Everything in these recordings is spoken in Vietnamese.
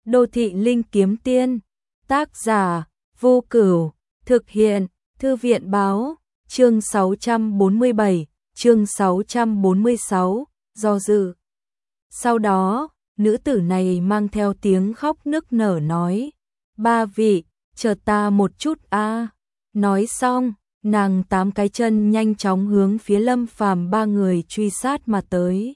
Đô thị linh kiếm tiên, tác giả, Vô Cửu, thực hiện, Thư viện báo, chương 647, chương 646, do dự. Sau đó, nữ tử này mang theo tiếng khóc nức nở nói, ba vị, chờ ta một chút a. Nói xong, nàng 8 cái chân nhanh chóng hướng phía Lâm Phàm ba người truy sát mà tới.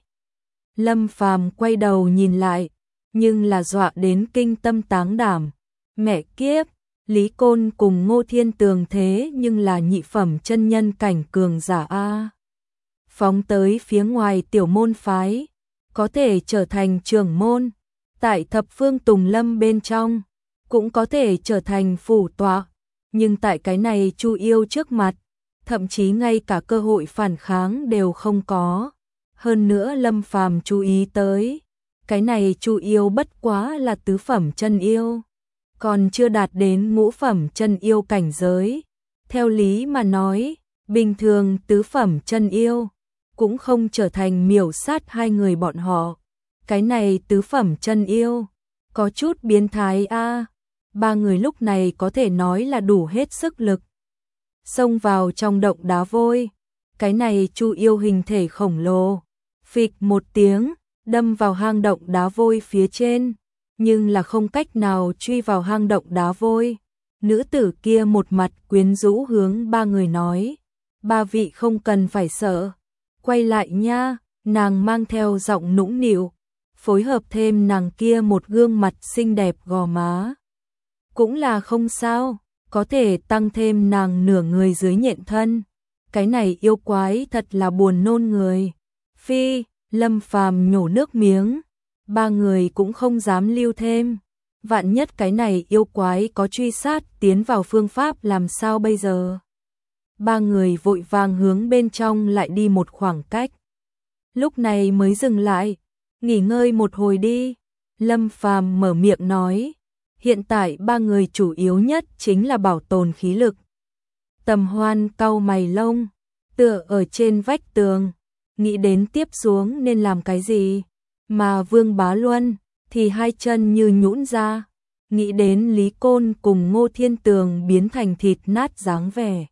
Lâm Phàm quay đầu nhìn lại, nhưng là dọa đến kinh tâm táng đảm. Mẹ kiếp, Lý Côn cùng Ngô Thiên Tường thế nhưng là nhị phẩm chân nhân cảnh cường giả a. Phóng tới phía ngoài tiểu môn phái, có thể trở thành trưởng môn, tại thập phương Tùng Lâm bên trong, cũng có thể trở thành phủ tọa, nhưng tại cái này Chu Yêu trước mặt, thậm chí ngay cả cơ hội phản kháng đều không có. Hơn nữa Lâm Phàm chú ý tới, cái này Chu Yêu bất quá là tứ phẩm chân yêu, còn chưa đạt đến ngũ phẩm chân yêu cảnh giới. Theo lý mà nói, bình thường tứ phẩm chân yêu cũng không trở thành miểu sát hai người bọn họ. Cái này tứ phẩm chân yêu, có chút biến thái a. Ba người lúc này có thể nói là đủ hết sức lực. Xông vào trong động đá vôi, cái này Chu Yêu hình thể khổng lồ, phịch một tiếng, đâm vào hang động đá vôi phía trên, nhưng là không cách nào truy vào hang động đá vôi. Nữ tử kia một mặt quyến rũ hướng ba người nói, ba vị không cần phải sợ, quay lại nha. Nàng mang theo giọng nũng nịu, phối hợp thêm nàng kia một gương mặt xinh đẹp gò má. Cũng là không sao, có thể tăng thêm nàng nửa người dưới nhện thân. Cái này yêu quái thật là buồn nôn người. Phi, Lâm Phàm nhổ nước miếng, ba người cũng không dám lưu thêm. Vạn nhất cái này yêu quái có truy sát tiến vào phương pháp làm sao bây giờ? Ba người vội vàng hướng bên trong lại đi một khoảng cách. Lúc này mới dừng lại, nghỉ ngơi một hồi đi. Lâm Phàm mở miệng nói, hiện tại ba người chủ yếu nhất chính là bảo tồn khí lực. Tầm Hoan cau mày lông, tựa ở trên vách tường, nghĩ đến tiếp xuống nên làm cái gì, mà Vương Bá Luân thì hai chân như nhũn ra, nghĩ đến Lý Côn cùng Ngô Thiên Tường biến thành thịt nát dáng vẻ.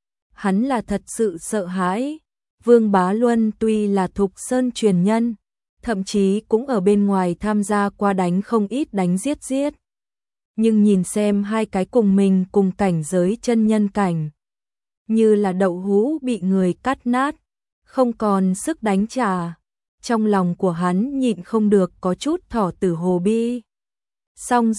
Hắn là thật sự sợ hãi. Vương Bá Luân tuy là Thục Sơn truyền nhân, thậm chí cũng ở bên ngoài tham gia qua đánh không ít đánh giết, nhưng nhìn xem hai cái cùng mình cùng cảnh giới chân nhân cảnh, như là đậu hũ bị người cắt nát, không còn sức đánh trả. Trong lòng của hắn nhịn không được có chút thỏ tử hồ bi. Xong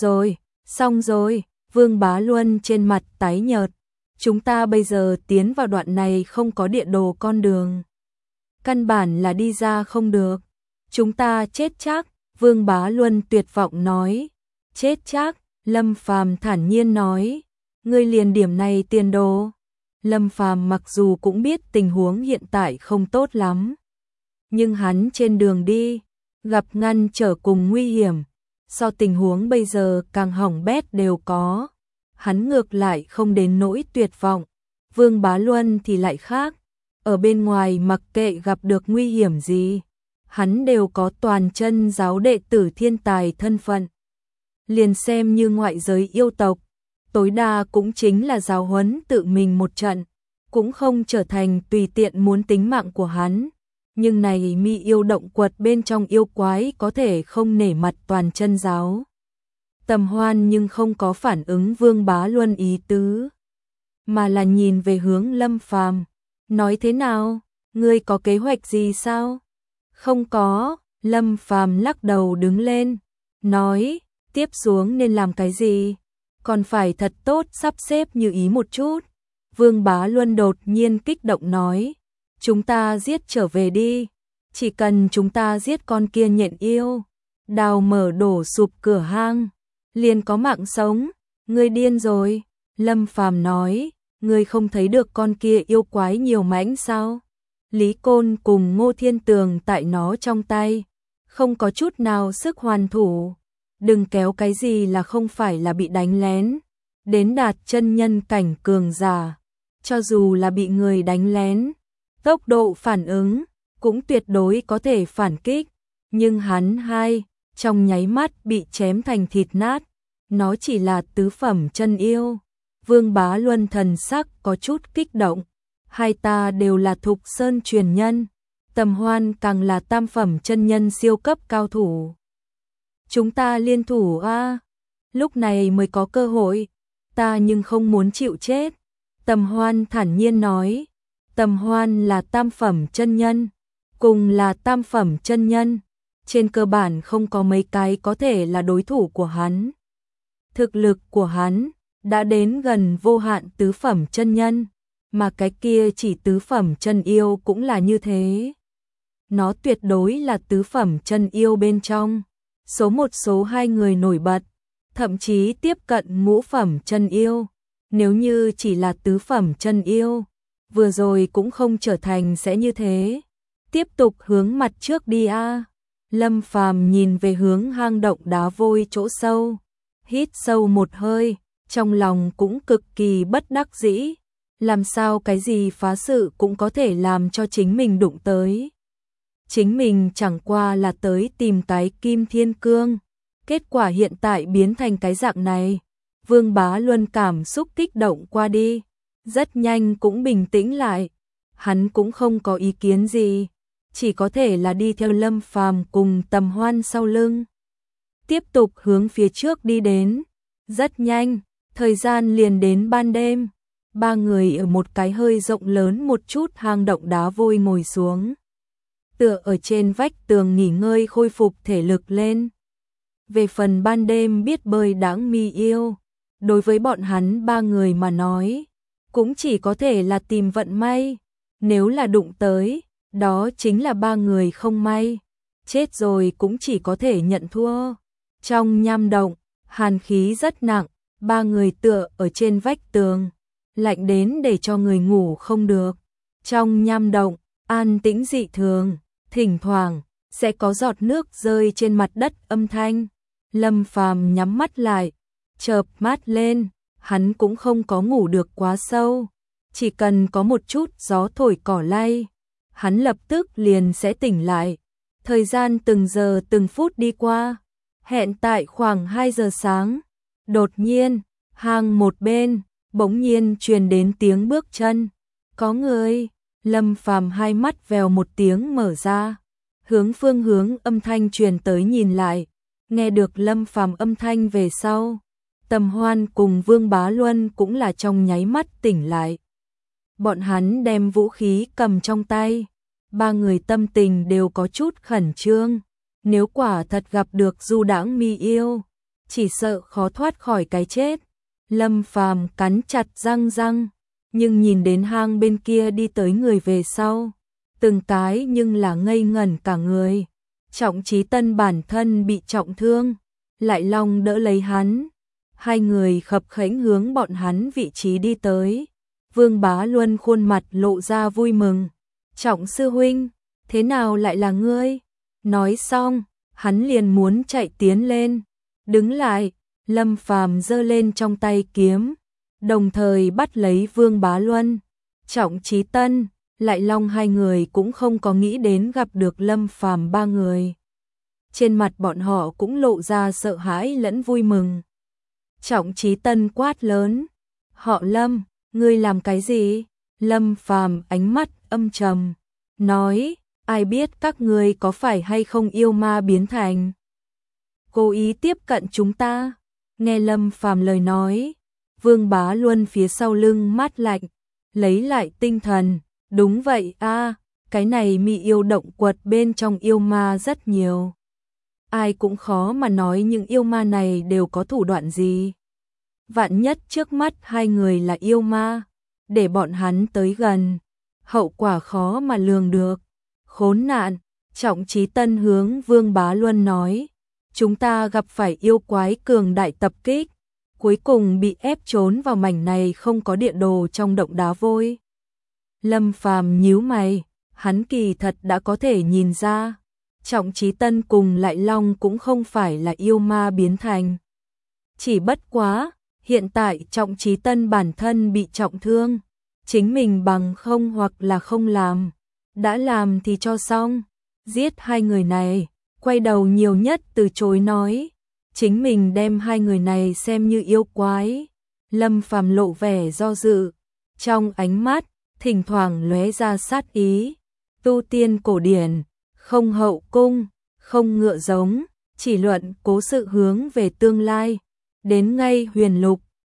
rồi, Vương Bá Luân trên mặt tái nhợt. Chúng ta bây giờ tiến vào đoạn này không có địa đồ con đường, căn bản là đi ra không được. Chúng ta chết chắc, Vương Bá Luân tuyệt vọng nói. Chết chắc, Lâm Phàm thản nhiên nói. Ngươi liền điểm này tiền đồ. Lâm Phàm mặc dù cũng biết tình huống hiện tại không tốt lắm, nhưng hắn trên đường đi, gặp ngăn trở cùng nguy hiểm, so tình huống bây giờ càng hỏng bét đều có. Hắn ngược lại không đến nỗi tuyệt vọng. Vương Bá Luân thì lại khác, ở bên ngoài mặc kệ gặp được nguy hiểm gì, hắn đều có toàn chân giáo đệ tử thiên tài thân phận. Liền xem như ngoại giới yêu tộc, tối đa cũng chính là giáo huấn tự mình một trận, cũng không trở thành tùy tiện muốn tính mạng của hắn. Nhưng này mi yêu động quật bên trong yêu quái có thể không nể mặt toàn chân giáo. Tầm Hoan nhưng không có phản ứng Vương Bá Luân ý tứ, mà là nhìn về hướng Lâm Phàm, nói thế nào, ngươi có kế hoạch gì sao? Không có. Lâm Phàm lắc đầu đứng lên, nói, tiếp xuống nên làm cái gì? Còn phải thật tốt sắp xếp như ý một chút. Vương Bá Luân đột nhiên kích động nói, chúng ta giết trở về đi, chỉ cần chúng ta giết con kia nhện yêu, đào mở đổ sụp cửa hang, liền có mạng sống. Ngươi điên rồi. Lâm Phàm nói, ngươi không thấy được con kia yêu quái nhiều mãnh sao? Lý Côn cùng Ngô Thiên Tường tại nó trong tay, không có chút nào sức hoàn thủ. Đừng kéo cái gì là không phải là bị đánh lén, đến đạt chân nhân cảnh cường giả, cho dù là bị người đánh lén, tốc độ phản ứng cũng tuyệt đối có thể phản kích, nhưng hắn trong nháy mắt bị chém thành thịt nát. Nó chỉ là tứ phẩm chân yêu. Vương Bá Luân thần sắc có chút kích động. Hai ta đều là Thục Sơn truyền nhân. Tầm Hoan càng là tam phẩm chân nhân siêu cấp cao thủ. Chúng ta liên thủ a, lúc này mới có cơ hội. Ta nhưng không muốn chịu chết. Tầm Hoan thản nhiên nói. Tầm Hoan là tam phẩm chân nhân, cùng là tam phẩm chân nhân, trên cơ bản không có mấy cái có thể là đối thủ của hắn. Thực lực của hắn đã đến gần vô hạn tứ phẩm chân nhân, mà cái kia chỉ tứ phẩm chân yêu cũng là như thế. Nó tuyệt đối là tứ phẩm chân yêu bên trong số một số hai người nổi bật, thậm chí tiếp cận ngũ phẩm chân yêu. Nếu như chỉ là tứ phẩm chân yêu, vừa rồi cũng không trở thành sẽ như thế. Tiếp tục hướng mặt trước đi a. Lâm Phàm nhìn về hướng hang động đá vôi chỗ sâu, hít sâu một hơi, trong lòng cũng cực kỳ bất đắc dĩ. Làm sao cái gì phá sự cũng có thể làm cho chính mình đụng tới. Chính mình chẳng qua là tới tìm cái Kim Thiên Cương, kết quả hiện tại biến thành cái dạng này. Vương Bá Luân cảm xúc kích động qua đi, rất nhanh cũng bình tĩnh lại. Hắn cũng không có ý kiến gì, chỉ có thể là đi theo Lâm Phàm cùng Tầm Hoan sau lưng. Tiếp tục hướng phía trước đi đến. Rất nhanh, thời gian liền đến ban đêm. Ba người ở một cái hơi rộng lớn một chút hang động đá vôi ngồi xuống, tựa ở trên vách tường nghỉ ngơi khôi phục thể lực lên. Về phần ban đêm biết bơi đãng mi yêu, đối với bọn hắn ba người mà nói, cũng chỉ có thể là tìm vận may. Nếu là đụng tới, đó chính là ba người không may. Chết rồi cũng chỉ có thể nhận thua. Trong nham động, hàn khí rất nặng, ba người tựa ở trên vách tường, lạnh đến để cho người ngủ không được. Trong nham động, an tĩnh dị thường, thỉnh thoảng sẽ có giọt nước rơi trên mặt đất âm thanh. Lâm Phàm nhắm mắt lại, chợp mắt lên, hắn cũng không có ngủ được quá sâu, chỉ cần có một chút gió thổi cỏ lay, hắn lập tức liền sẽ tỉnh lại. Thời gian từng giờ từng phút đi qua, hẹn tại khoảng 2 giờ sáng, đột nhiên, hang một bên, bỗng nhiên truyền đến tiếng bước chân. Có người. Lâm Phàm hai mắt vèo một tiếng mở ra, hướng phương hướng âm thanh truyền tới nhìn lại. Nghe được Lâm Phàm âm thanh về sau, Tầm Hoan cùng Vương Bá Luân cũng là trong nháy mắt tỉnh lại. Bọn hắn đem vũ khí cầm trong tay, ba người tâm tình đều có chút khẩn trương. Nếu quả thật gặp được du đãng mi yêu, chỉ sợ khó thoát khỏi cái chết. Lâm Phàm cắn chặt răng, nhưng nhìn đến hang bên kia đi tới người về sau, từng cái nhưng là ngây ngẩn cả người. Trọng Chí Tân bản thân bị trọng thương, Lại Long đỡ lấy hắn. Hai người khập khẽnh hướng bọn hắn vị trí đi tới. Vương Bá Luân khuôn mặt lộ ra vui mừng. Trọng sư huynh, thế nào lại là ngươi? Nói xong, hắn liền muốn chạy tiến lên. Đứng lại, Lâm Phàm giơ lên trong tay kiếm, đồng thời bắt lấy Vương Bá Luân. Trọng Chí Tân, Lại Long hai người cũng không có nghĩ đến gặp được Lâm Phàm ba người. Trên mặt bọn họ cũng lộ ra sợ hãi lẫn vui mừng. Trọng Chí Tân quát lớn, họ Lâm, ngươi làm cái gì? Lâm Phàm ánh mắt âm trầm, nói, ai biết các ngươi có phải hay không yêu ma biến thành, cố ý tiếp cận chúng ta. Nghe Lâm Phàm lời nói, Vương Bá Luân phía sau lưng mát lạnh, lấy lại tinh thần. Đúng vậy a, cái này mị yêu động quật bên trong yêu ma rất nhiều. Ai cũng khó mà nói những yêu ma này đều có thủ đoạn gì. Vạn nhất trước mắt hai người là yêu ma, để bọn hắn tới gần, hậu quả khó mà lường được. Khốn nạn, Trọng Chí Tân hướng Vương Bá Luân nói, chúng ta gặp phải yêu quái cường đại tập kích, cuối cùng bị ép trốn vào mảnh này không có địa đồ trong động đá vôi. Lâm Phàm nhíu mày, hắn kỳ thật đã có thể nhìn ra, Trọng Chí Tân cùng Lại Long cũng không phải là yêu ma biến thành. Chỉ bất quá, hiện tại Trọng Chí Tân bản thân bị trọng thương, chính mình bằng không hoặc là không làm, đã làm thì cho xong, giết hai người này, quay đầu nhiều nhất từ chối nói, chính mình đem hai người này xem như yêu quái. Lâm Phàm lộ vẻ do dự, trong ánh mắt thỉnh thoảng lóe ra sát ý. Tu tiên cổ điển, không hậu cung, không ngựa giống, chỉ luận cố sự hướng về tương lai. Đến ngay huyền lục,